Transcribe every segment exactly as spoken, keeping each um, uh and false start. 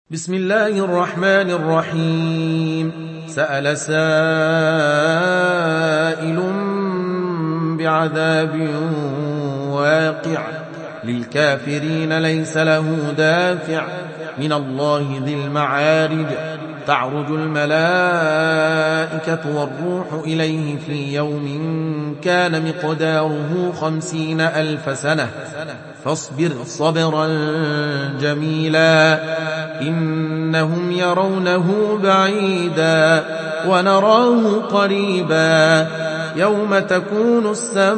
بسم الله الرحمن الرحيم. سأل سائل بعذاب واقع للكافرين ليس له دافع من الله ذي المعارج. تعرج الملائكة والروح إليه في يوم كان مقداره خمسين ألف سنة فاصبر صبرا جميلا إنهم يرونه بعيدا ونراه قريبا يوم تكون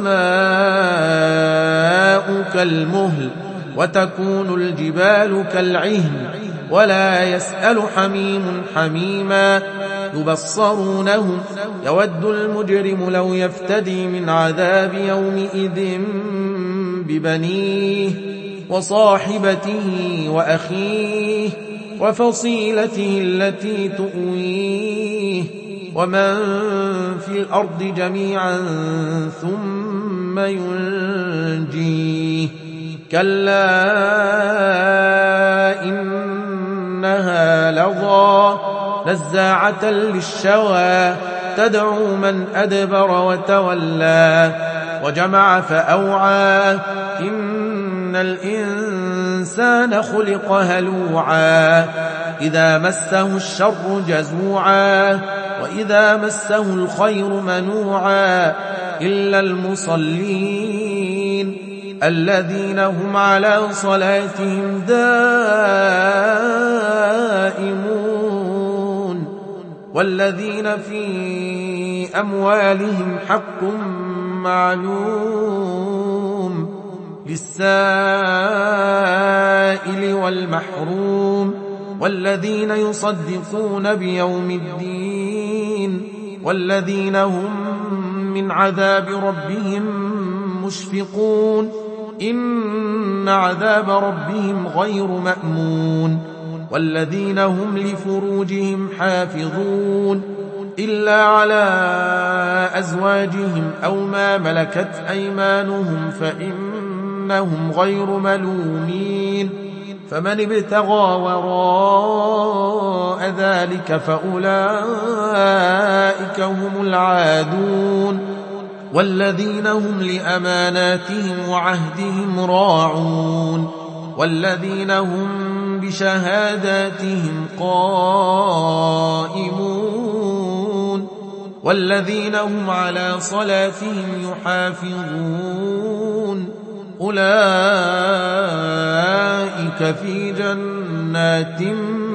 السماء كالمهل وتكون الجبال كالعهن ولا يسأل حميم حميما يبصرونهم يود المجرم لو يفتدي من عذاب يومئذ ببنيه وصاحبته وأخيه وفصيلته التي تؤويه ومن في الأرض جميعا ثم ينجيه كلا إنها لظى نزاعة للشوى تدعو من أدبر وتولى وجمع فأوعى إن الإنسان خلق هلوعا إذا مسه الشر جزوعا وإذا مسه الخير منوعا إلا المصلين الذين هم على صلاتهم دائمون والذين في أموالهم حق معلوم للسائل والمحروم والذين يصدقون بيوم الدين والذين هم من عذاب ربهم مشفقون إن عذاب ربهم غير مأمون والذين هم لفروجهم حافظون إلا على أزواجهم أو ما ملكت أيمانهم فإنهم غير ملومين فمن ابتغى وراء ذلك فأولئك هم العادون والذين هم لأماناتهم وعهدهم راعون والذين هم بشهاداتهم قائمون والذين هم على صلاتهم يحافظون أولئك في جنات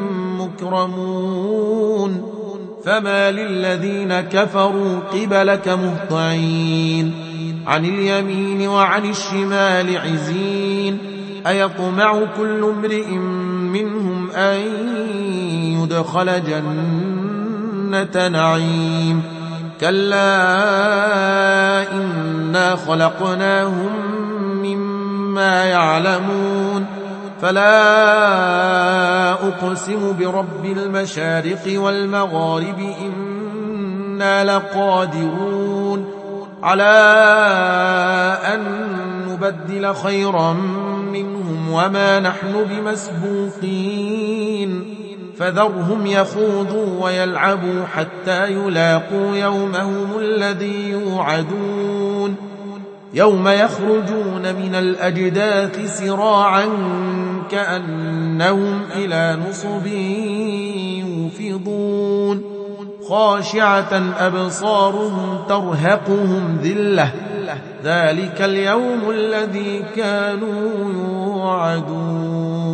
مكرمون فما للذين كفروا قبلك مهطعين عن اليمين وعن الشمال عزين أيطمع كل امرئ منهم أن يدخل جنة نعيم كلا إنا خلقناهم مما يعلمون فلا أقسم برب المشارق والمغارب إنا لقادرون على أن نبدل خيرا منهم وما نحن بمسبوقين فذرهم يخوضوا ويلعبوا حتى يلاقوا يومهم الذي يوعدون يوم يخرجون من الأجداث سراعا كأنهم إلى نصب يوفضون خاشعة أبصارهم ترهقهم ذلة ذلك اليوم الذي كانوا يوعدون.